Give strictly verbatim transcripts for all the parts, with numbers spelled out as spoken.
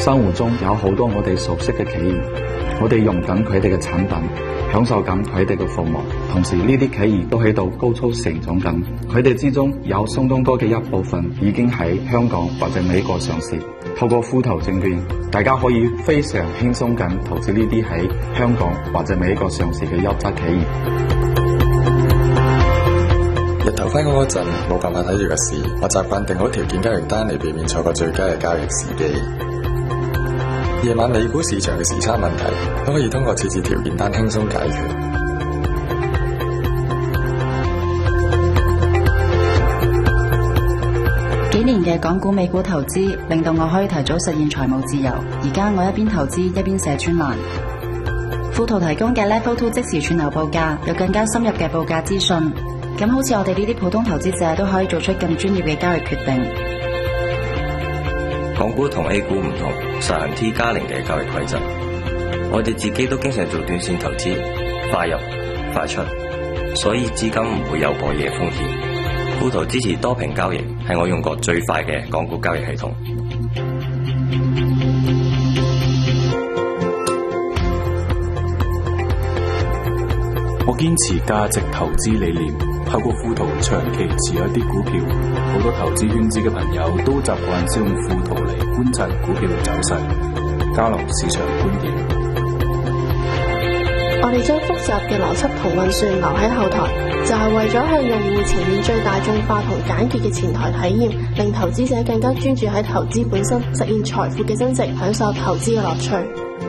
生活中有好多我哋熟悉嘅企業，我哋用緊佢哋嘅產品，享受緊佢哋嘅服務，同時呢啲企業都喺度高速成長緊，佢哋之中有相當多嘅一部分已經喺香港或者美國上市。透過富途證券，大家可以非常輕鬆咁投資呢啲喺香港或者美國上市嘅優質企業。 日頭翻工嗰陣冇辦法睇住個市，我習慣定好條件交易單嚟避免錯過最佳嘅交易時機。夜晚美股市場嘅時差問題都可以通過設置條件單輕鬆解決。 幾年嘅港股美股投資令到我可以提早實現財務自由。而家我一邊投資一邊寫專欄。富途提供嘅 Level Two 即時串流報價，有更加深入嘅報價資訊。咁好似我哋呢啲普通投資者都可以做出更專業嘅交易決定。 港股同 A 股唔同，實行 T 加零嘅交易規則。我哋自己都經常做短線投資，快入快出，所以資金唔會有過夜風險。富途支持多屏交易，係我用過最快嘅港股交易系統。 我堅持價值投資理念，透過富途長期持有一啲股票。好多投資圈子嘅朋友都習慣使用富途嚟觀察股票嘅走勢，交流市場觀點。 我哋將複雜嘅邏輯同運算留喺後台，就係為咗向用戶呈現最大眾化同簡潔嘅前台體驗，令投資者更加專注喺投資本身，實現財富嘅增值，享受投資嘅樂趣。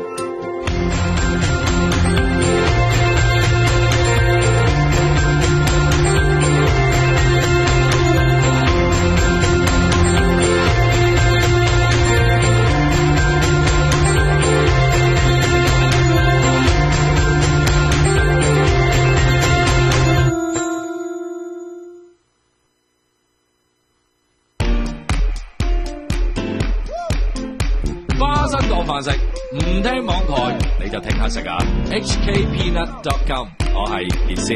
食唔聽網台你就聽下食啊 H K peanut dot com 我係傑斯。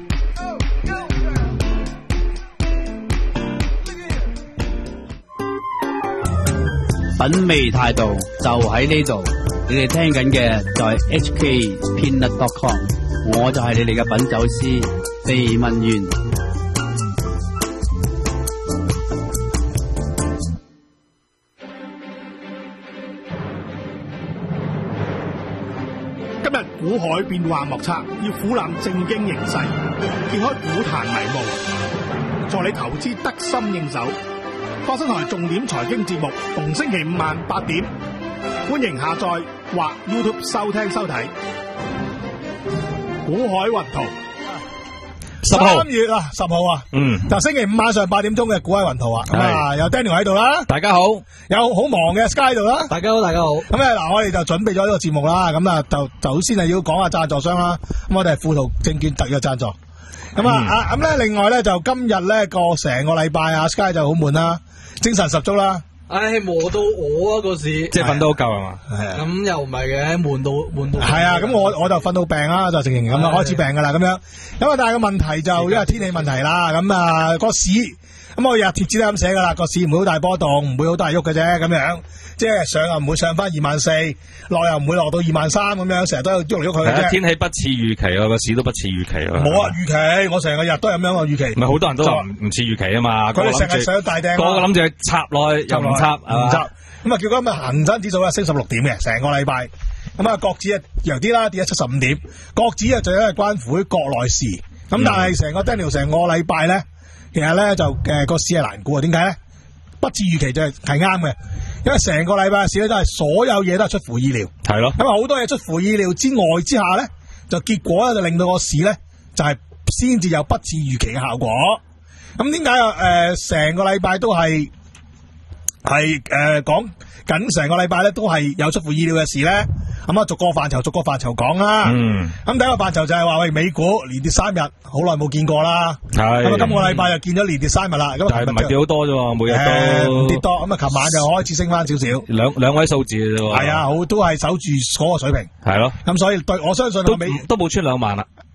品味態度就喺呢度，你哋聽緊嘅就係 H K peanut dot com， 我就係你哋嘅品酒師肥文員。 股海變幻莫測，要俯瞰正經形勢，揭開股壇迷霧，助你投資得心應手。花生台重點財經節目，逢星期五晚八點，歡迎下載或 YouTube 收聽收睇。股海雲圖，十號三月啊，十號啊，嗯，就星期五晚上八點鐘嘅股海雲圖啊，咁啊有 Daniel 喺度啦， 大家好， 有好忙嘅 Sky 喺度啦， 大家好，大家好。 咁咧嗱，我哋就準備咗呢個節目啦，咁啊就就先係要講下贊助商啦。咁我哋係富途證券特約贊助。咁、嗯、啊，咁咧另外咧就今日咧個成個禮拜啊 ，Sky 就好悶啦，精神十足啦。 唉，磨到我啊個市， 即係瞓到好夠係嘛？ 係啊， 咁又唔係嘅，悶到悶到。係啊，咁我我就瞓到病啦，就成形咁啦，開始病噶啦咁樣。咁啊，但係個問題就因為天氣問題啦，咁啊個市，咁我日貼紙都咁寫噶啦，個市唔會好大波動，唔會好大喐嘅啫，咁樣。即係上又唔會上翻二萬四，落又唔會落到二萬三咁樣，成日都喐嚟喐去嘅啫。 天氣不似預期啊，個市都不似預期啊。 冇啊，預期我成個日都係咁樣個預期。 唔係好多人都話唔似預期啊嘛。 佢哋成日上大頂， 個個諗住插落去又唔插，唔插。咁啊，叫今日恒生指數咧升十六點嘅，成個禮拜。咁啊，國指啊弱啲啦，跌咗七十五點。國指啊，最緊係關乎於國內事。咁但係成個 Daniel 成個禮拜咧，其實咧就誒個市係難估啊。點解咧？不似預期就係係啱嘅。因為成個禮拜嘅市咧都係所有嘢都係出乎意料， 係咯。 咁啊好多嘢出乎意料之外之下咧，就結果咧就令到個市咧就係先至有不似預期嘅效果。咁點解啊？誒、呃，成個禮拜都係係誒講緊成個禮拜咧都係有出乎意料嘅事咧。咁啊，逐個範疇逐個範疇講啦。嗯。咁第一個範疇就係話喂，美股連跌三日，好耐冇見過啦。係。咁啊，今個禮拜就見咗連跌三日啦。咁但係唔係跌好多啫，每日都唔跌多。咁啊，琴晚就開始升翻少少。 兩兩位數字嘅啫。 係啊，好都係守住嗰個水平。 係咯。 咁所以對我相信都都冇穿兩萬啦。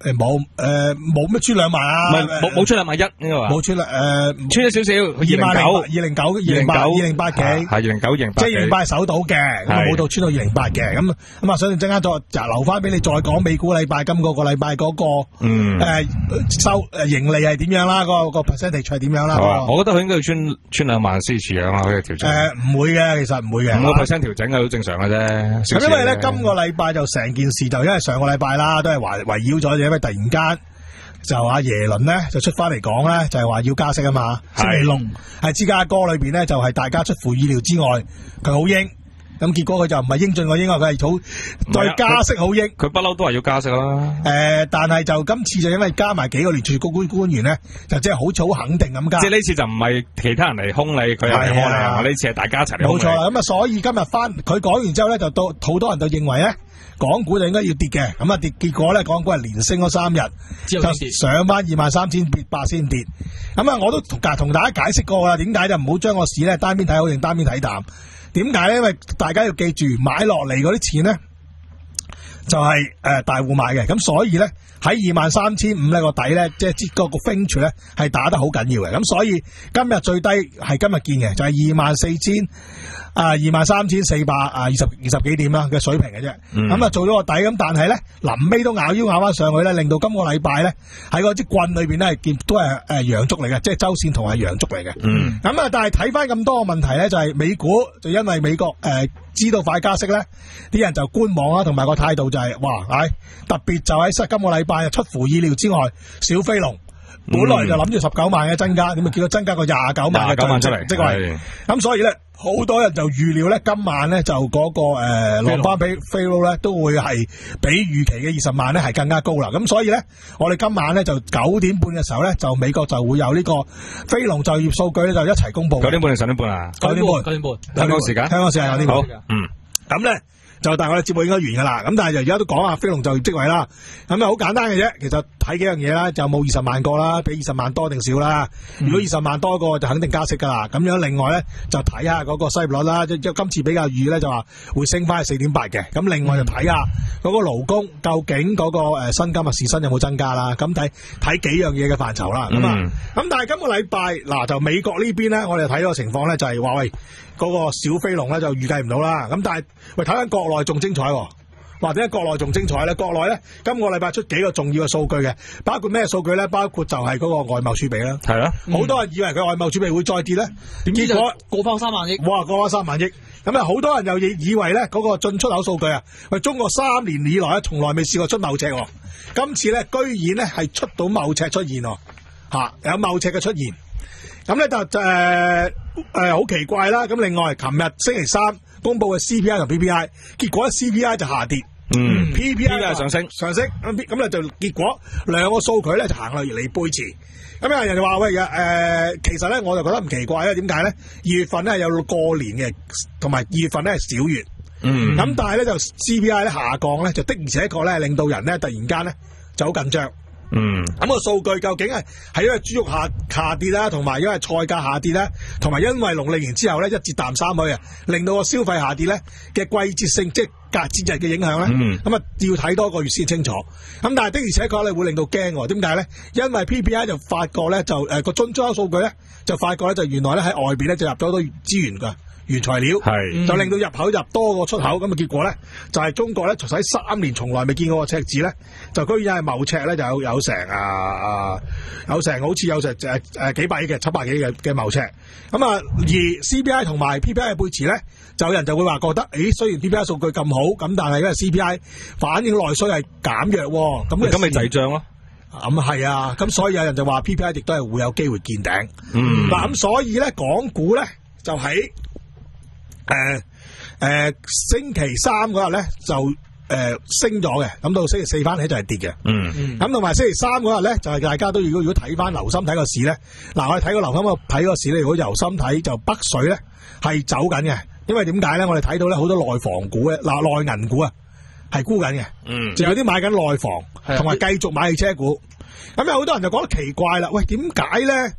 誒冇誒冇咩穿兩萬啊？ 唔係冇冇穿兩萬一應該話。 冇穿啦誒， 穿咗少少，二萬九、 二零九、二零八、二零八幾， 係二零九、二零八， 即係二零八守到嘅，咁冇到穿到二零八嘅，咁咁啊，所以陣間再就留翻俾你再講美股禮拜今個個禮拜嗰個嗯誒收誒盈利係點樣啦，個個 percentage 係點樣啦？ 我覺得佢應該要穿穿兩萬先似樣啊，佢嘅調整。誒唔會嘅，其實唔會嘅， 五個 percent 調整係好正常嘅啫。 咁因為咧，今個禮拜就成件事就因為上個禮拜啦，都係圍圍繞咗，因為突然間就阿耶倫咧就出翻嚟講咧，就係話要加息啊嘛。星期六喺芝加哥裏邊咧，就係大家出乎意料之外，佢好鷹。咁結果佢就唔係英俊個鷹啊，佢係好對加息好鷹。 佢不嬲都係要加息啦。 誒、呃，但係就今次就因為加埋幾個聯儲高官官員咧，就即係好似好肯定咁加。 即係呢次就唔係其他人嚟兇你，佢又嚟兇你，呢次係大家一齊嚟兇你。 冇錯啦，咁啊，所以今日翻佢講完之後咧，就到好多人就認為咧，港股就應該要跌嘅。咁啊跌，結果咧，港股係連升咗三日，就上翻二萬三千八先跌。咁啊，我都同同大家解釋過啦，點解就唔好將個市咧單邊睇好定單邊睇淡。點解咧？因為大家要記住，買落嚟嗰啲錢咧，就係、是、誒、呃、大戶買嘅，咁所以咧喺二萬三千五呢個底咧，即係嗰個 range 咧係打得好緊要嘅，咁所以今日最低係今日見嘅，就係二萬四千啊二萬三千四百啊二十二十幾點啦嘅水平嘅啫，咁、嗯、啊做咗個底，咁但係咧臨尾都咬腰咬翻上去咧，令到今個禮拜咧喺嗰支棍裏邊咧係見都係誒陽燭嚟嘅，即係周線圖係陽燭嚟嘅，咁、嗯、啊但係睇翻咁多個問題咧，就係、是、美股就因為美國誒。呃知道快加息咧，啲人就觀望啦，同埋個態度就係、是，哇，唉，特別就喺今個禮拜出乎意料之外，小飛龍，本來就諗住十九萬嘅增加，點解見到增加個廿九萬嘅就職職位，咁所以咧，好多人就預料咧，今晚咧就嗰、那個誒落翻俾飛龍咧，都會係比預期嘅二十萬咧係更加高啦。咁所以咧，我哋今晚咧就九點半嘅時候咧，就美國就會有呢個飛龍就業數據咧就一齊公布。 九點半定十點半啊？ 九點半， 九點半。香港時間， 香港時間有呢個。 嗯。 咁咧就但係我哋節目應該完噶啦，咁但係就而家都講下飛龍就業職位啦，咁啊好簡單嘅啫，其實睇幾樣嘢啦，就冇二十萬個啦，比二十萬多定少啦，嗯、如果二十萬多個就肯定加息噶啦，咁樣另外咧就睇下嗰個失業率啦，即係今次比較預咧就話會升翻去四點八嘅，咁另外就睇下嗰個勞工究竟嗰個誒薪金啊時薪有冇增加啦，咁睇睇幾樣嘢嘅範疇啦，咁啊咁但係今個禮拜嗱就美國呢邊咧，我哋睇到個情況咧就係話喂。嗰、那個小飛龍咧就預計唔到啦，咁但係喂睇緊國內仲精彩，或者國內仲精彩咧。國內咧今個禮拜出幾個重要嘅數據嘅，包括咩數據咧？包括就係嗰個外貿儲備啦。係啊，好、嗯、多人以為佢外貿儲備會再跌咧，點知果過翻三萬億。 哇，過翻三萬億，咁啊好多人又以以為咧嗰、那個進出口數據啊，喂中國三年以來咧從來未試過出貿赤，今次咧居然咧係出到貿赤出現，吓、啊、有貿赤嘅出現。咁咧就誒誒好奇怪啦！咁另外，琴日星期三公布嘅 C P I 同 P P I， 結果 C P I 就下跌，嗯 ，P P I 就上升上升，咁咁咧就結果兩個數據咧就行落嚟背馳。咁有人就話喂誒、呃，其實咧我就覺得唔奇怪咧，點解咧？二月份咧有過年嘅，同埋二月份咧係小月，嗯，咁但係咧就 C P I 咧下降咧，就的而且確咧令到人咧突然間咧就好緊張。嗯，咁、那個數據究竟係係因為豬肉下下跌啦，同埋因為菜價下跌啦，同埋因為農曆年之後咧一節淡三去啊，令到個消費下跌咧嘅季節性即係隔節日嘅影響咧，咁、嗯、啊要睇多個月先清楚。咁但係的而且確咧會令到驚，點解咧？因為 P P I 就發覺咧就誒個進出口數據咧就發覺咧就原來咧喺外邊咧就入咗好多資源噶。原材料係就令到入口入多過出口，咁啊結果咧就係、是、中國咧使三年從來未見過個赤字咧，就居然係貿赤咧就有有成啊啊有成好似有成誒誒幾百億嘅七百幾嘅嘅貿赤，咁啊而 C P I 同埋 P P I 嘅背馳咧，就有人就會話覺得，誒雖然 P P I 數據咁好，咁但係因為 C P I 反映內需係減弱，咁咁咪滯脹咯。咁係啊，咁所以有人就話 P P I 亦都係會有機會見頂。嗯，嗱咁所以咧港股咧就喺誒、呃、誒、呃，星期三嗰日咧就誒、呃、升咗嘅，咁到星期四翻起就係跌嘅。嗯，咁同埋星期三嗰日咧就係、是、大家都如果如果睇翻留心睇個市咧，嗱我哋睇個留心個睇個市咧，如果留心睇就北水咧係走緊嘅，因為點解咧？我哋睇到咧好多內房股嘅嗱內銀股啊係沽緊嘅，嗯，就有啲買緊內房，同埋繼續買汽車股。咁有好多人就覺得奇怪啦，喂點解咧？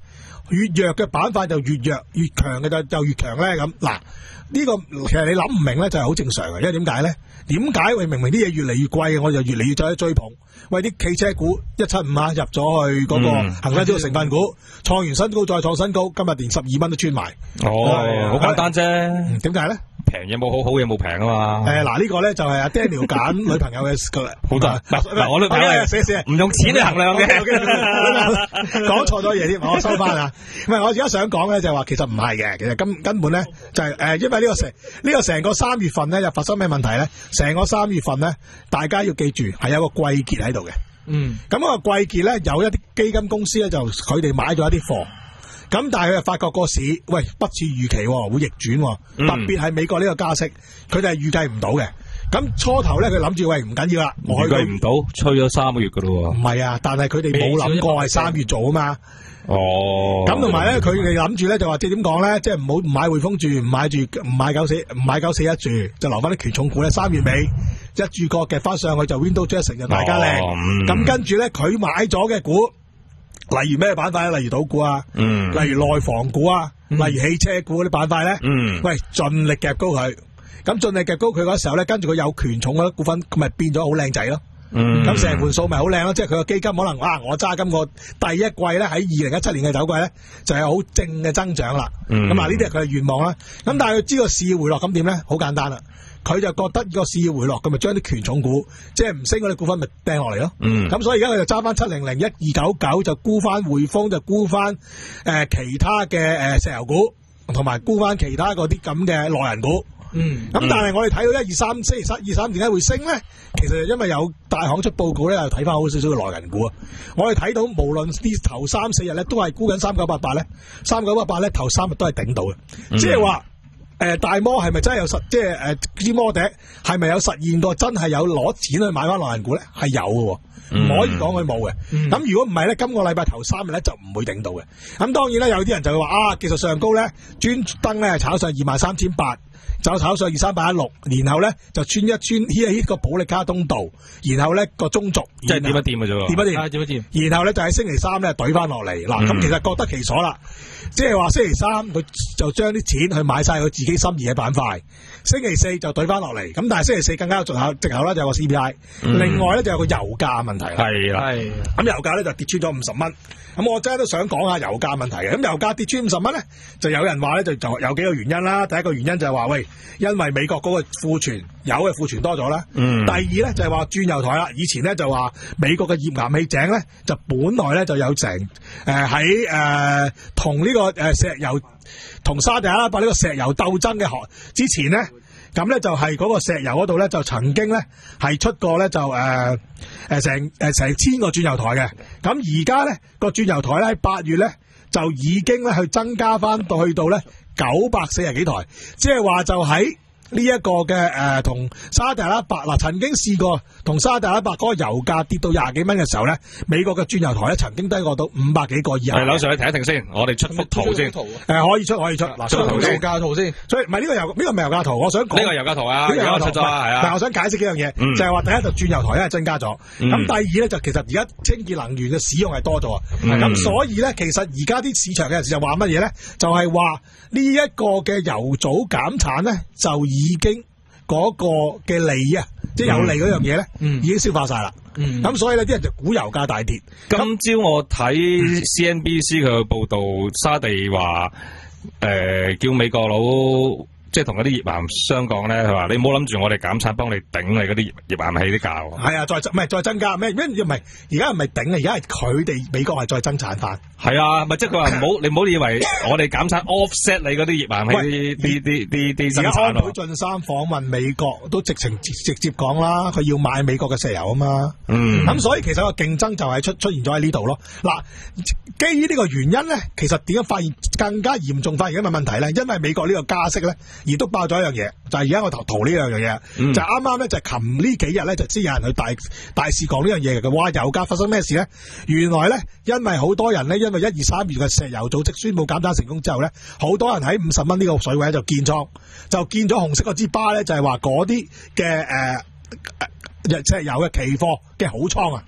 越弱嘅板塊就越弱，越強嘅就就越強咧。咁嗱，呢個其實你諗唔明咧，就係好正常嘅，因為點解咧？點解喂明明啲嘢越嚟越貴嘅，我就越嚟越走去追捧？喂，啲汽車股一七五啊，入咗去嗰個恒生指數成分股，創完新高再創新高，今日連十二蚊都穿埋。 哦，好簡單啫。 點解咧？ 平嘢冇好，好嘢冇平啊嘛。 誒，嗱呢個咧就係阿 Daniel 揀女朋友嘅個好多。嗱，我女朋友係唔用錢嚟衡量嘅。 講錯咗嘢添，我收翻啊。唔係，我而家想講咧就係話，其實唔係嘅，其實根根本咧就係誒，因為呢個成呢個成個三月份咧又發生咩問題咧？成個三月份咧，大家要記住係有個季結喺度嘅。嗯。咁個季結咧，有一啲基金公司咧就佢哋買咗一啲貨。咁但係佢又發覺個市喂不似預期會逆轉，嗯、特別係美國呢個加息，佢哋係預計唔到嘅。咁初頭咧佢諗住喂唔緊要啦， 預計唔到，吹咗三個月噶咯。 唔係啊，但係佢哋冇諗過係三月做啊嘛。哦。咁同埋咧，佢哋諗住咧就話即係點講咧，即係唔好唔買匯豐住，唔買住唔買九四唔買九四一住，就留翻啲權重股咧。三月尾一注角嘅翻上去就 Windows Jackson 就大家靚。咁、哦嗯、跟住咧佢買咗嘅股。例如咩板塊咧？例如賭股啊，嗯、例如內房股啊，嗯、例如汽車股嗰啲板塊咧，嗯、喂，盡力夾高佢。咁盡力夾高佢嗰時候咧，跟住佢有權重嗰啲股份，佢咪變咗好靚仔咯。咁成盤數咪好靚咯，即係佢個基金可能啊，我揸今個第一季咧喺二零一七年嘅首季咧，就係好正嘅增長啦。咁啊、嗯，呢啲係佢嘅願望啦。咁但係佢知個市回落，咁點咧？好簡單啦。佢就覺得個市要回落，咁咪將啲權重股，即係唔升嗰啲股份，咪掟落嚟咯。咁、嗯、所以而家佢就揸翻七零零一二九九，就沽翻匯豐，就沽翻誒其他嘅誒、呃、石油股，同埋沽翻其他嗰啲咁嘅內銀股。咁、嗯、但係我哋睇到一二三星期三二三點解會升咧？其實因為有大行出報告咧，又睇翻好少少嘅內銀股啊。我哋睇到無論啲頭三四日咧，都係沽緊三九八八咧，三九八八咧頭三日都係頂到嘅，即係話。誒、呃，大摩係咪真係有實，即係誒啲摩笛係咪有實現過真係有攞錢去買翻內銀股咧？係有嘅，唔、嗯、可以講佢冇嘅。咁、嗯、如果唔係咧，今個禮拜頭三日咧就唔會頂到嘅。咁當然啦，有啲人就會話啊，技術上高咧，專登咧炒上二萬三千八，就炒上二三八一六，然後咧就穿一穿呢呢個保力加通道，然後咧個中軸， 即係點一點嘅啫， 點一點， 點一點， 然後咧就喺星期三咧懟翻落嚟。嗱，咁、嗯、其實覺得其所啦。即係話星期三佢就將啲錢去買晒佢自己心儀嘅板塊，星期四就懟翻落嚟。咁但係星期四更加有藉口，藉口啦就有個 C P I，、嗯、另外咧就有個油價問題啦。係啦，咁油價咧就跌穿咗五十蚊。咁我真係都想講下油價問題嘅。咁油價跌穿五十蚊咧，就有人話咧就就有幾個原因啦。第一個原因就係話喂，因為美國嗰個庫存油嘅庫存多咗啦。嗯、第二咧就係話轉油台啦。以前咧就話美國嘅頁岩氣井咧就本來咧就有成誒喺誒同呢個誒石油同沙特阿拉伯呢個石油鬥爭嘅學之前咧。咁咧就係嗰個石油嗰度咧就曾經咧係出過咧就誒誒成誒成千個轉油台嘅，咁而家咧個轉油台咧喺八月咧就已經咧去增加翻到去到咧九百四十幾台，即係話就喺呢一個嘅誒同沙特阿拉伯嗱曾經試過同沙特阿拉伯嗰個油價跌到廿幾蚊嘅時候咧，美國嘅轉油台咧曾經低過到五百幾個以下。 係，樓上去停一停先，我哋出幅圖先。誒、 呃，可以出可以出嗱，出圖先。油價圖先。所以唔係呢個油呢、呢個唔係油價圖，我想講呢個油價圖啊，呢個油價圖係啊。 但係我想解釋幾樣嘢，嗯、就係話第一就轉油台咧係增加咗，咁、嗯、第二咧就其實而家清潔能源嘅使用係多咗，咁、嗯、所以咧其實而家啲市場嘅人士就話乜嘢咧？就係話呢一個嘅油組減產咧就已經。嗰個嘅利啊，即係有利嗰樣嘢咧，嗯、已經消化晒啦。咁、嗯、所以咧，啲人就估油價大跌。 今朝我睇 C N B C 佢嘅報道，沙地話誒、呃、叫美國佬。即係同嗰啲頁岩商講咧，佢話你唔好諗住我哋減產幫你頂你嗰啲頁岩氣啲價喎。係啊，再唔係再增加咩咩？唔係而家唔係頂啊，而家係佢哋美國係再增產翻。 係啊，咪即係佢話唔好，你唔好以為我哋減產 offset 你嗰啲頁岩氣啲啲啲啲生產。而家安倍晉三訪問美國都直情直接講啦，佢要買美國嘅石油啊嘛。嗯。咁所以其實個競爭就係出出現咗喺呢度咯。嗱，基於呢個原因咧，其實點樣發現更加嚴重發現咁嘅問題咧？因為美國呢個加息咧。而都爆咗一樣嘢，就係而家我圖圖呢樣嘢，嗯、就啱啱咧就係琴呢幾日咧就知有人去大大肆講呢樣嘢嘅。哇！油價發生咩事咧？原來咧，因為好多人咧，因為一二三月嘅石油組織宣布減產成功之後咧，好多人喺五十蚊呢個水位就建倉，就見咗紅色嗰支巴咧，就係話嗰啲嘅誒石油嘅期貨嘅好倉啊！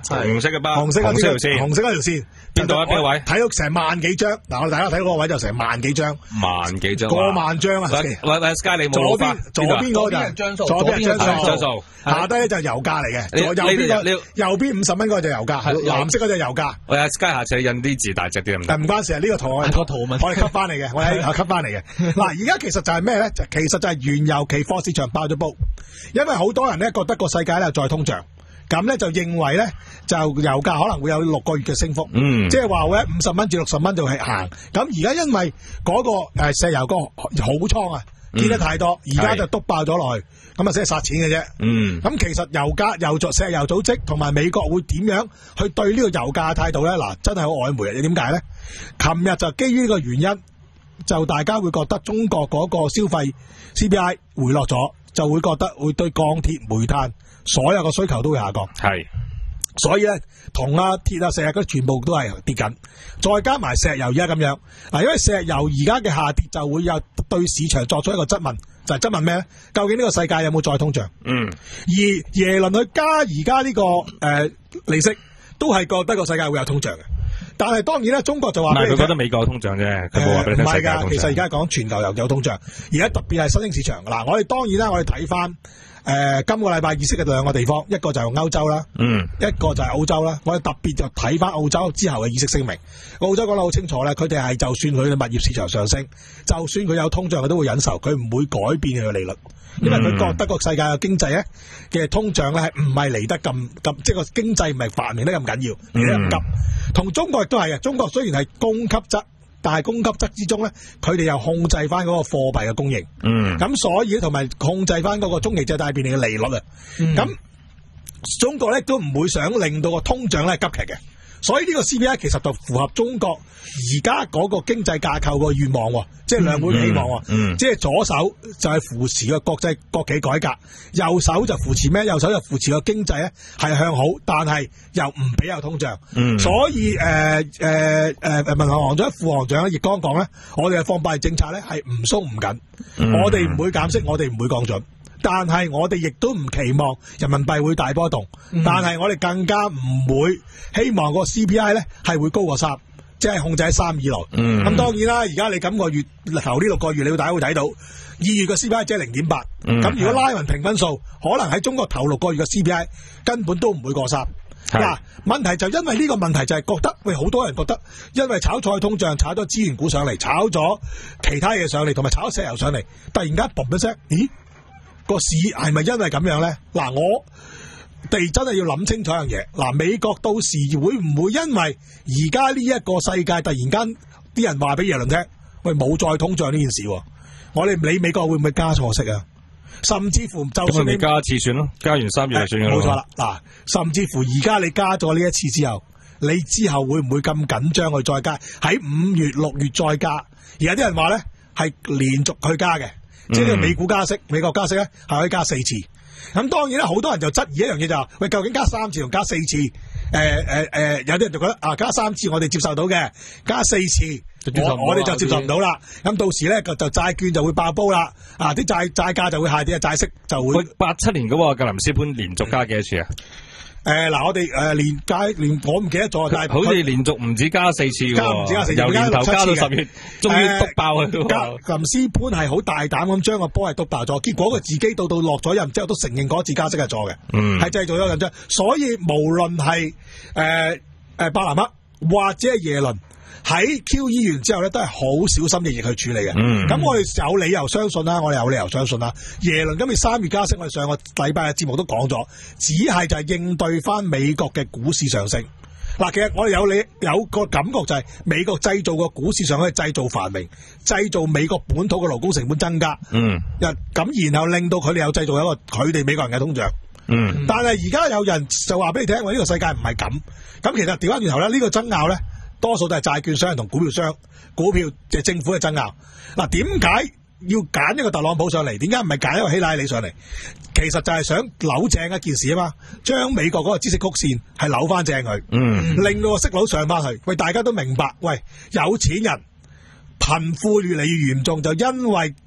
紅色嘅包， 紅色嗰條線， 紅色嗰條線， 邊度啊？邊個位？ 睇到成萬幾張，嗱，我哋大家睇嗰個位就成萬幾張， 萬幾張， 過萬張啊！ 喂喂 ，Sky 你冇左邊左邊嗰個就張數， 左邊張數，下低咧就油價嚟嘅，右邊個右邊五十蚊嗰個就油價，藍色嗰隻油價。 喂，Sky 下次你印啲字大隻啲得唔得？ 但唔關事啊，呢個圖我個圖文我係吸翻嚟嘅，我係吸翻嚟嘅。嗱，而家其實就係咩咧？就其實就係原油期貨市場爆咗煲，因為好多人咧覺得個世界咧再通脹。咁咧就認為咧就油價可能會有六個月嘅升幅，嗯，即係話會喺五十蚊至六十蚊度係行。咁而家因為嗰個誒石油個好倉啊，見得太多，而家就篤爆咗落去，咁啊先係殺錢嘅啫。嗯，咁其實油價、油組、石油組織同埋美國會點樣去對呢個油價嘅態度咧？嗱，真係好曖昧啊！你點解咧？琴日就基於呢個原因，就大家會覺得中國嗰個消費 C P I 回落咗，就會覺得會對鋼鐵、煤炭所有嘅需求都會下降，係，所以咧，銅啊、鐵啊、石油嗰啲全部都係跌緊，再加埋石油而家咁樣，嗱，因為石油而家嘅下跌就會有對市場作出一個質問，就係、是、質問咩咧？究竟呢個世界有冇再通脹？嗯，而耶倫去加而家呢個誒、呃、利息，都係覺得個世界會有通脹嘅。但係當然咧，中國就話唔係佢覺得美國有通脹啫，佢冇話俾你聽世界有通脹。 其實而家講全球又有通脹，而家特別係新興市場。嗱，我哋當然啦，我哋睇翻。誒、呃，今個禮拜議息嘅兩個地方，一個就係歐洲啦，嗯，一個就係澳洲啦。我哋特別就睇翻澳洲之後嘅議息聲明。澳洲講得好清楚咧，佢哋係就算佢嘅物業市場上升，就算佢有通脹，佢都會忍受，佢唔會改變佢嘅利率，因為佢覺得個世界嘅經濟咧嘅通脹咧係唔係嚟得咁咁，即係個經濟唔係繁榮得咁緊要，嚟得咁急。同中國亦都係嘅，中國雖然係供給側。但係供給側之中咧，佢哋又控制翻嗰個貨幣嘅供應，嗯，咁所以同埋控制翻嗰個中期借貸便利嘅利率啊，咁、嗯、中國咧都唔會想令到個通脹咧急劇嘅，所以呢個 C P I 其實就符合中國而家嗰個經濟架構個願望，即係兩會嘅希望，嗯嗯、即係左手就係扶持個國際國企改革，右手就扶持咩？右手就扶持個經濟咧係向好，但係又唔俾有通脹，嗯、所以誒誒誒，民航行長、副行長亦剛講咧，我哋嘅貨幣政策咧係唔鬆唔緊，嗯、我哋唔會減息，我哋唔會降準。但係我哋亦都唔期望人民幣會大波動，嗯、但係我哋更加唔會希望個 C P I 咧係會高過三，即係控制喺三以內。咁、嗯、當然啦，而家你今個月頭呢六個月，你大家會睇到二月嘅 C P I 即係零點八。咁、嗯、如果拉勻平均數，可能喺中國頭六個月嘅 C P I 根本都唔會過三。嗱，問題就因為呢個問題就係覺得，喂，好多人覺得，因為炒菜通脹，炒咗資源股上嚟，炒咗其他嘢上嚟，同埋炒咗石油上嚟，突然間嘣一聲，咦？個市係咪因為咁樣咧？嗱，我哋真係要諗清楚一樣嘢。嗱，美國到時會唔會因為而家呢一個世界突然間啲人話俾耶倫聽，喂，冇再通脹呢件事，我哋理美國會唔會加錯息啊？甚至乎就算你加一次算咯，加完三月就算噶啦。冇錯啦，嗱，甚至乎而家你加咗呢一次之後，你之後會唔會咁緊張去再加？喺五月、六月再加？而家啲人話咧係連續去加嘅。即係美股加息，美國加息咧係可以加四次。咁當然啦，好多人就質疑一樣嘢就係、是，喂，究竟加三次同加四次？誒誒誒，有啲人就覺得啊，加三次我哋接受到嘅，加四次我我哋就接受唔到啦。咁到時咧就就債券就會爆煲啦，啊啲債債價就會下跌，債息就會。 八七年嗰個格林斯潘連續加幾多次啊？ 誒，嗱，我哋誒連加連我唔記得咗，但係好似連續唔止加四次喎， 加唔止加四次， 由年頭加到十月，終於篤爆佢。 格林斯潘係好大膽咁將個波係篤爆咗，結果佢自己到到落咗任之後都承認嗰次加息係錯嘅，嗯，係製造咗緊張。所以無論係誒誒伯南克或者係耶倫喺 Q E 完之後咧，都係好小心翼翼去處理嘅。咁、嗯、我哋有理由相信啦，我哋有理由相信啦。耶倫今年三月加息，我哋上個禮拜嘅節目都講咗，只係就係應對翻美國嘅股市上升。嗱，其實我哋有理有個感覺就係美國製造個股市上可以製造繁榮，製造美國本土嘅勞工成本增加。嗯，咁然後令到佢哋有製造一個佢哋美國人嘅通脹。嗯，但係而家有人就話俾你聽，我、這、呢個世界唔係咁。咁其實調翻轉頭咧，呢、這個爭拗咧。多數都係債券商同股票商、股票即係政府嘅爭拗。嗱，點解要揀一個特朗普上嚟？點解唔係揀一個希拉里上嚟？其實就係想扭正一件事啊嘛，將美國嗰個孳息曲線係扭翻正佢，嗯，令到個息率上翻去。喂，大家都明白，喂，有錢人貧富越嚟越嚴重，就因為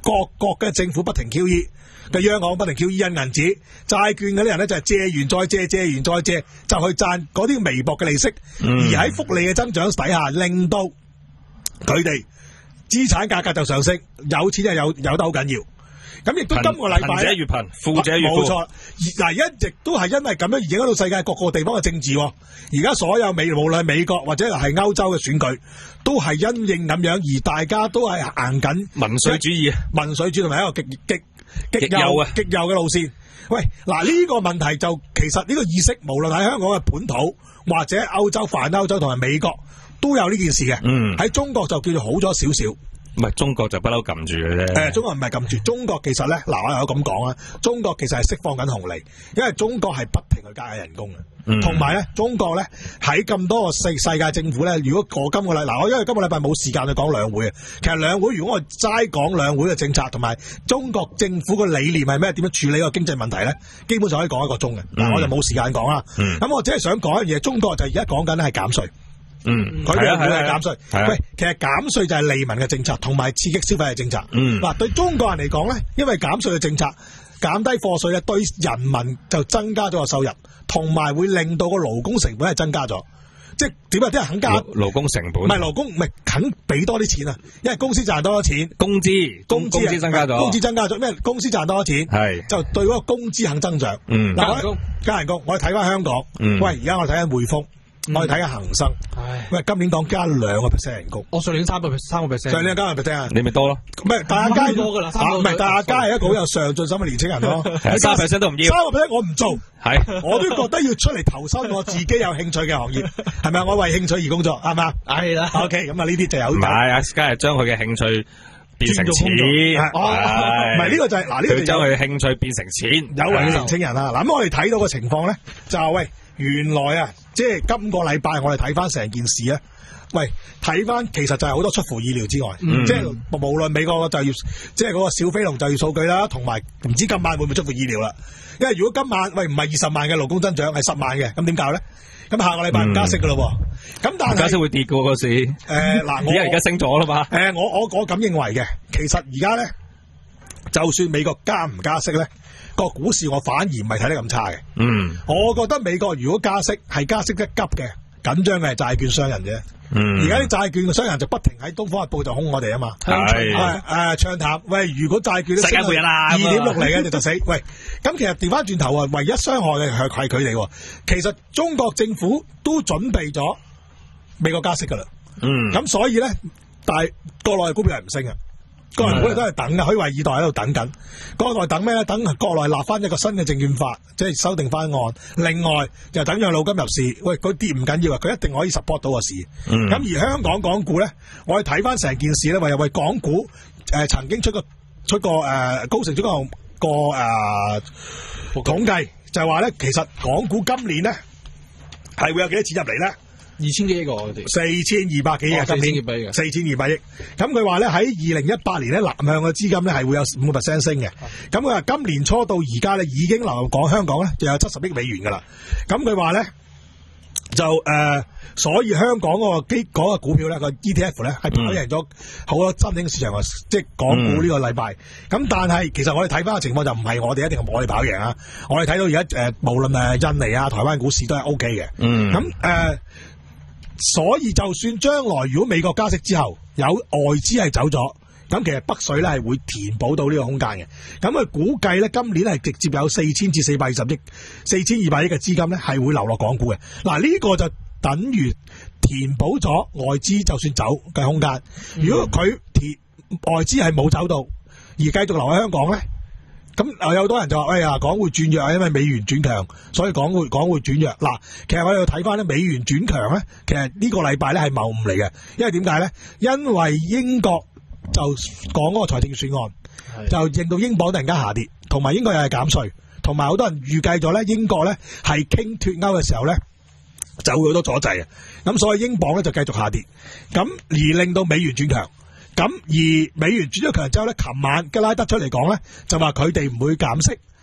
各國嘅政府不停 Q E， 嘅央行不停 Q E 印銀紙，債券嗰啲人咧就係借完再借，借完再借，就去賺嗰啲微薄嘅利息， 嗯、 而喺福利嘅增長底下，令到佢哋資產價格就上升，有錢就有有得好緊要。咁亦都今個禮拜， 貧者越貧，富者越富。 冇錯，嗱，一直都係因為咁樣而影響到世界各個地方嘅政治。而家所有美無論係美國或者係歐洲嘅選舉，都係因應咁樣，而大家都係行緊民粹主義、 民粹主義同埋一個極極極右右極右嘅路線。喂，嗱、這、呢個問題就其實呢個意識，無論喺香港嘅本土或者歐洲、泛歐洲同埋美國都有呢件事嘅。嗯，喺中國就叫做好咗少少。 唔係中國就不嬲撳住嘅啫。誒、 呃，中國唔係撳住，中國其實咧，嗱我又咁講啊，中國其實係釋放緊紅利，因為中國係不停去加緊人工嘅，同埋咧，中國咧喺咁多個世世界政府咧，如果我今個禮嗱我因為今個禮拜冇時間去講兩會啊，其實兩會如果我齋講兩會嘅政策同埋中國政府嘅理念係咩，點樣處理個經濟問題咧，基本上可以講一個鐘嘅，嗱、嗯、我就冇時間講啦。咁、嗯、我只係想講一樣嘢，中國就而家講緊咧係減稅。嗯，佢哋會係減稅。喂，其實減稅就係利民嘅政策，同埋刺激消費嘅政策。嗯，嗱，對中國人嚟講咧，因為減稅嘅政策，減低課稅咧，對人民就增加咗個收入，同埋會令到個勞工成本係增加咗。即係點啊？啲人肯加勞工成本， 唔係勞工，唔係肯俾多啲錢啊！因為公司賺多咗錢， 工資工資工資增加咗， 工資增加咗，因為公司賺多咗錢，係就對嗰個工資肯增長。嗯，加人工，加人工。我哋睇翻香港，嗯、喂，而家我睇緊匯豐。嗯、我哋睇下恒生，喂，今年講加兩個 percent 人工， 我上年三個三個 percent，上年加兩 percent 啊， 你咪多咯， 唔係大家多噶啦， 唔係大家係一個好有上進心嘅年青人咯， 三 percent 都唔要， 三個 percent 我唔做，係，我都覺得要出嚟投身我自己有興趣嘅行業，係咪？我為興趣而工作，係嘛？係啦 ，OK，咁啊呢啲就有，唔係阿 Sky 係將佢嘅興趣變成錢， 唔係呢個就係嗱呢個將佢興趣變成錢， 有為年青人啊，嗱咁我哋睇到個情況咧，就係喂。原來啊，即係今個禮拜我哋睇翻成件事啊，喂，睇翻其實就係好多出乎意料之外，嗯、即係無論美國就要，即係嗰個小飛龍就業數據啦，同埋唔知今晚會唔會出乎意料啦？因為如果今晚喂唔係二十萬嘅勞工增長，係十萬嘅，咁點搞咧？咁下個禮拜唔加息噶咯，咁、嗯、但係加息會跌噶嗰時，誒嗱，而家而家升咗啦嘛， 誒、呃、我我我咁認為嘅，其實而家咧，就算美國加唔加息咧。個股市我反而唔係睇得咁差嘅，嗯，我覺得美國如果加息係加息得急嘅，緊張嘅係債券商人啫，嗯，而家啲債券嘅商人就不停喺東方日報就兇我哋啊嘛，係誒唱淡，喂，如果債券世界末日啦，二點六嚟嘅你就死，喂，咁其實調翻轉頭啊，唯一傷害嘅係係佢哋，其實中國政府都準備咗美國加息噶啦，嗯，咁所以咧，但係國內嘅股票係唔升嘅。國內股都係等嘅，可以話二代喺度等緊。國內等咩咧？等國內立翻一個新嘅證券法，即係修訂翻案。另外就等養老金入市。喂，佢跌唔緊要啊，佢一定可以 support 到個市。咁、嗯、而香港港股咧，我哋睇翻成件事咧，話又為港股誒、呃、曾經出個出個誒、呃、高盛出個個誒、呃、統計，就係話咧，其實港股今年咧係會有幾多錢入嚟咧？ 二千幾億個我哋， 四千二百幾億，今年四千二百億。咁佢話咧喺二零一八年咧南向嘅資金咧係會有五個 percent 升嘅。咁佢話今年初到而家咧已經流入港香港咧就有七十億美元噶啦。咁佢話咧就誒、呃，所以香港嗰個基嗰個股票咧個 E T F 咧係跑贏咗好多新興市場嘅，即係港股呢個禮拜。咁、嗯、但係其實我哋睇翻嘅情況就唔係我哋一定係我哋跑贏啊。我哋睇到而家誒無論誒印尼啊、台灣股市都係 O K 嘅。嗯。咁誒。呃所以就算將來如果美國加息之後有外資係走咗，咁其實北水咧係會填補到呢個空間嘅。咁佢估計咧今年係直接有四千至四百二十億、四千二百億嘅資金咧係會流落港股嘅。嗱、這、呢個就等於填補咗外資就算走嘅空間。如果佢填外資係冇走到而繼續留喺香港咧？咁有好多人就話：哎呀，港匯轉弱啊，因為美元轉強，所以港匯港匯轉弱。嗱，其實我哋要睇翻咧，美元轉強咧，其實呢個禮拜咧係謬誤嚟嘅，因為點解咧？因為英國就講嗰個財政預算案，就令到英鎊突然間下跌，同埋英國又係減稅，同埋好多人預計咗咧，英國咧係傾脫歐嘅時候咧就會好多阻滯啊，咁所以英鎊咧就繼續下跌，咁而令到美元轉強。咁而美元轉咗強之後咧，琴晚吉拉德出嚟講咧，就話佢哋唔會減息，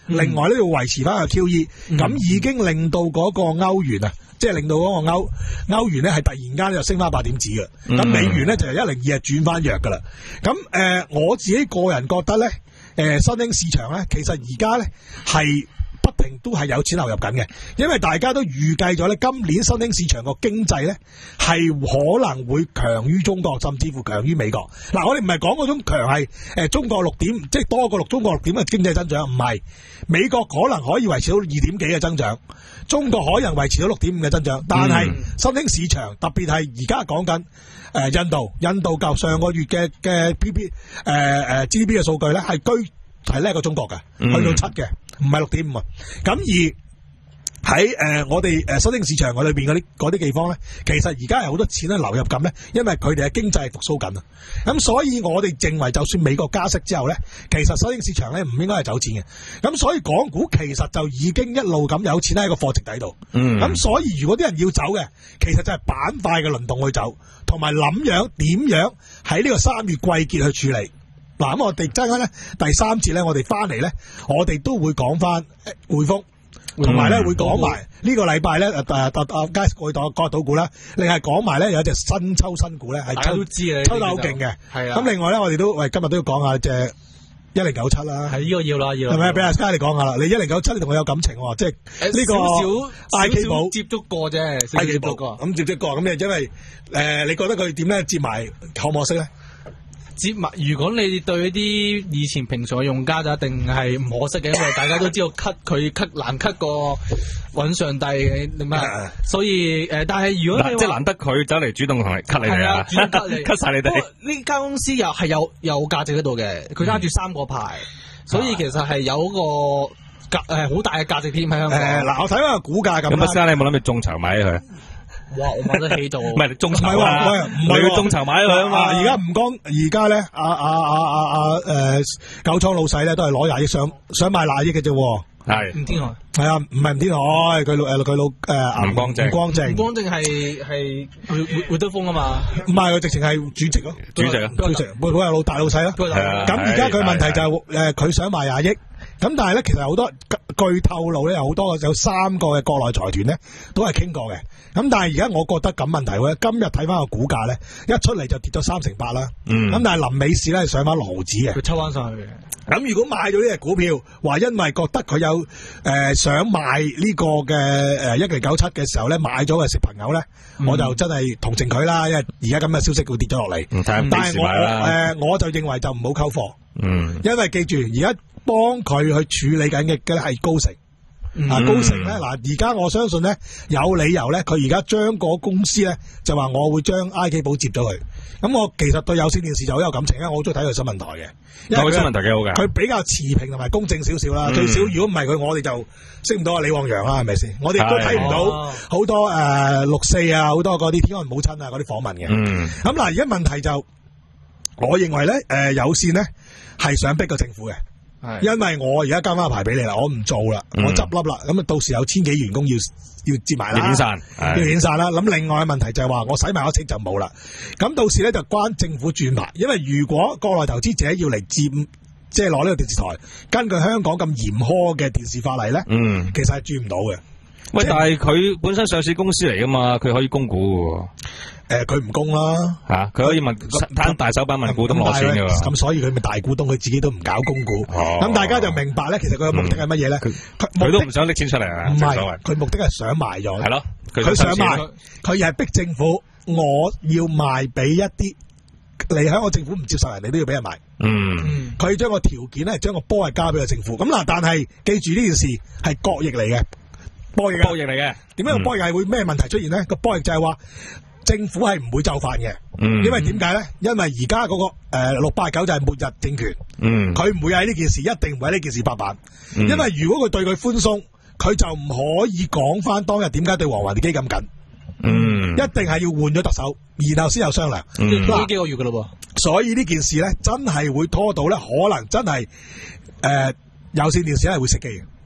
另外呢要維持翻個 Q E， 咁、嗯、已經令到嗰個歐元啊，即係令到嗰個歐歐元咧係突然間就升翻八點子嘅，咁、嗯、美元咧就由一零二係轉翻弱噶啦。咁誒、呃，我自己個人覺得咧，誒、呃、新興市場咧，其實而家咧係不停都係有錢流入緊嘅，因為大家都預計咗咧，今年新興市場個經濟咧係可能會強於中國，甚至乎強於美國。嗱，我哋唔係講嗰種強係誒中國六點，即係多過六中國六點嘅經濟增長，唔係美國可能可以維持到二點幾嘅增長，中國可能維持到六點五嘅增長，但係新興市場特別係而家講緊誒印度，印度較上個月嘅嘅 P P 誒誒 G D P 嘅數據咧係居係叻過中國嘅，去到七嘅。唔係六點五啊，咁而喺誒、呃、我哋誒新興市場嗰裏邊嗰啲嗰啲地方咧，其實而家係好多錢咧流入緊咧，因為佢哋嘅經濟係復甦緊啊，咁所以我哋認為就算美國加息之後咧，其實新興市場咧唔應該係走錢嘅，咁所以港股其實就已經一路咁有錢喺個貨值底度，咁、嗯、所以如果啲人要走嘅，其實就係板塊嘅輪動去走，同埋諗樣點樣喺呢個三月季結去處理。嗱，咁我哋陣間咧第三節咧，我哋翻嚟咧，我哋都會講翻匯豐，同埋咧會講埋呢個禮拜咧誒誒誒街過檔割到股啦，另係講埋咧有一隻新抽新股咧係抽都知啊， 抽得好勁嘅，係啊。咁另外咧，我哋都喂今日都要講下隻一零九七啦， 係呢個要啦要啦，係咪？俾阿 Sky 你講下啦，你一零九七你同我有感情喎，即係呢個少 I K 寶接觸過啫 ，I K 寶咁接觸過，咁你因為誒你覺得佢點咧接埋可唔可惜咧？ 接埋，如果你對一啲以前平常嘅用家就一定係唔可惜嘅，因為大家都知道 cut 佢 cut 難 cut 過揾上帝嘅點啊，所以誒、呃，但係如果你即係難得佢走嚟主動同你 cut 你哋啊，主動 cut 你 cut 晒你哋。 呢間公司又係有有價值喺度嘅，佢揸住三個牌，嗯、所以其實係有個價誒好大嘅價值添喺香港。 誒嗱、呃，我睇翻個股價咁。 咁啊，先你有冇諗住眾籌買佢？ 哇！我買得起到，唔係眾籌啊，唔係要眾籌買佢啊嘛。 而家唔講，而家咧，阿阿阿阿阿誒九倉老細咧都係攞廿億想想買廿億嘅啫。 係吳天海係啊，唔係吳天海，佢老誒佢老誒吳光正， 吳光正， 吳光正係係會會會德豐啊嘛。 唔係佢直情係主席咯， 主席啊， 主席，佢係老大老細咯。咁而家佢問題就係誒佢想賣廿億。咁但係咧，其實好多據透露咧，有好多有三個嘅國內財團咧，都係傾過嘅。咁但係而家我覺得咁問題咧，今日睇翻個股價咧，一出嚟就跌咗三成八啦。嗯。咁但係臨尾市咧係上翻六毫子嘅。 佢抽翻上去嘅。咁如果買咗呢隻股票，話因為覺得佢有誒、呃、想賣呢個嘅誒一零九七嘅時候咧，買咗嘅食朋友咧，嗯、我就真係同情佢啦，因為而家咁嘅消息會跌咗落嚟。 嗯、但係我誒、 呃、我就認為就唔好溝貨。 嗯。 因為記住而家。幫佢去處理緊嘅嘅係高盛，嗯、啊高盛咧嗱，而家我相信咧有理由咧，佢而家將個公司咧就話我會將 I K 寶接咗佢。咁我其實對有線電視就好有感情啊，我好中意睇佢新聞台嘅，因為佢新聞台幾好嘅， 佢比較持平同埋公正少少啦。嗯、最少如果唔係佢，我哋就識唔到阿李旺陽啦，係咪先？我哋都睇唔到好多誒、呃、六四啊，好多嗰啲天安母親啊嗰啲訪問嘅。咁嗱、嗯，而家問題就，我認為咧誒、呃、有線咧係想逼個政府嘅。因為我而家交翻個牌俾你啦，我唔做啦，嗯、我執笠啦，咁啊到時有千幾員工要要接埋啦， 要遣散， 要遣散啦。咁另外嘅問題就係話，我使埋嗰錢就冇啦。咁到時咧就關政府轉牌，因為如果國內投資者要嚟接，即係攞呢個電視台，根據香港咁嚴苛嘅電視法例咧，嗯，其實係轉唔到嘅。 喂，但係佢本身上市公司嚟噶嘛，佢可以供股嘅。 誒，佢唔供啦， 吓佢、啊、可以問攤大手板問股東攞錢嘅， 咁所以佢咪大股東，佢自己都唔搞供股。咁、哦、大家就明白咧，其實佢嘅目的係乜嘢咧？佢佢都唔想拎錢出嚟啊！ 唔係，佢目的係想賣咗。 係咯， 佢想賣，佢又係逼政府，我要賣俾一啲嚟香港政府唔接受人，你都要俾人賣。嗯，佢將個條件咧，將個波係交俾個政府。咁嗱，但係記住呢件事係博弈嚟嘅，博弈博弈嚟嘅。 點解個博弈係會咩問題出現咧？個博弈就係話。政府係唔會就範嘅，嗯、因為點解咧？因為而家嗰個誒六八九就係末日政權，佢唔、嗯、會喺呢件事，一定唔會喺呢件事拍板。嗯、因為如果佢對佢寬鬆，佢就唔可以講翻當日點解對黃華地基咁緊。嗯，一定係要換咗特首，然後先有商量。呢、 嗯、幾個月噶咯噃， 所以呢件事咧真係會拖到咧，可能真係誒、呃、有線電視係會熄機嘅。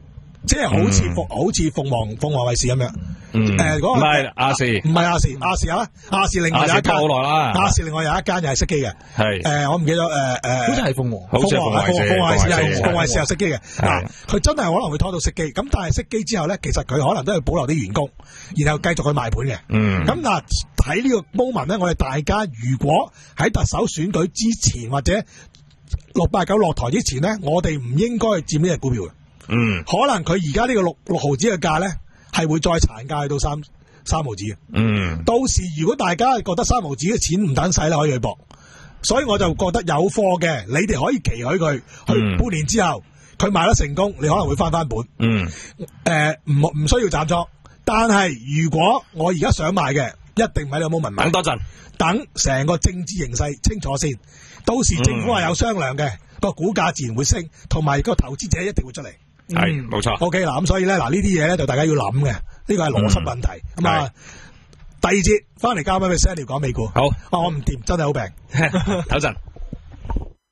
即係好似鳳好似鳳凰鳳凰衛視咁樣。 嗯， 誒嗰個唔係亞視， 唔係亞視，亞視啊，亞視另外有一間好耐啦， 亞視另外有一間又係熄機嘅， 係誒我唔記得誒誒， 好似係鳳凰， 好似係鳳凰衛視， 鳳凰衛視係鳳凰衛視又熄機嘅，嗱佢真係可能會拖到熄機，咁但係熄機之後咧，其實佢可能都係保留啲員工，然後繼續去賣盤嘅， 嗯， 咁嗱喺呢個 moment 咧，我哋大家如果喺特首選舉之前或者六八九落台之前咧，我哋唔應該去佔呢隻股票嘅， 嗯， 可能佢而家呢個六六毫子嘅價咧係會再殘價去到三。三毫子嘅， 嗯， 到時如果大家覺得三毫子嘅錢唔等使咧，可以去搏，所以我就覺得有貨嘅，你哋可以期許佢，去半年之後佢賣得成功，你可能會翻翻本， 嗯， 誒唔唔需要斬倉，但係如果我而家想賣嘅，一定唔喺呢個 moment 買， 等多陣， 等成個政治形勢清楚先，到時政府係有商量嘅，個股價自然會升，同埋個投資者一定會出嚟。 係冇錯。 O K 嗱，咁所以咧嗱呢啲嘢咧就大家要諗嘅，呢個係邏輯問題。咁啊，第二節翻嚟交翻俾 Sandy 講美股。 好， 啊我唔掂，真係好病。 唞陣。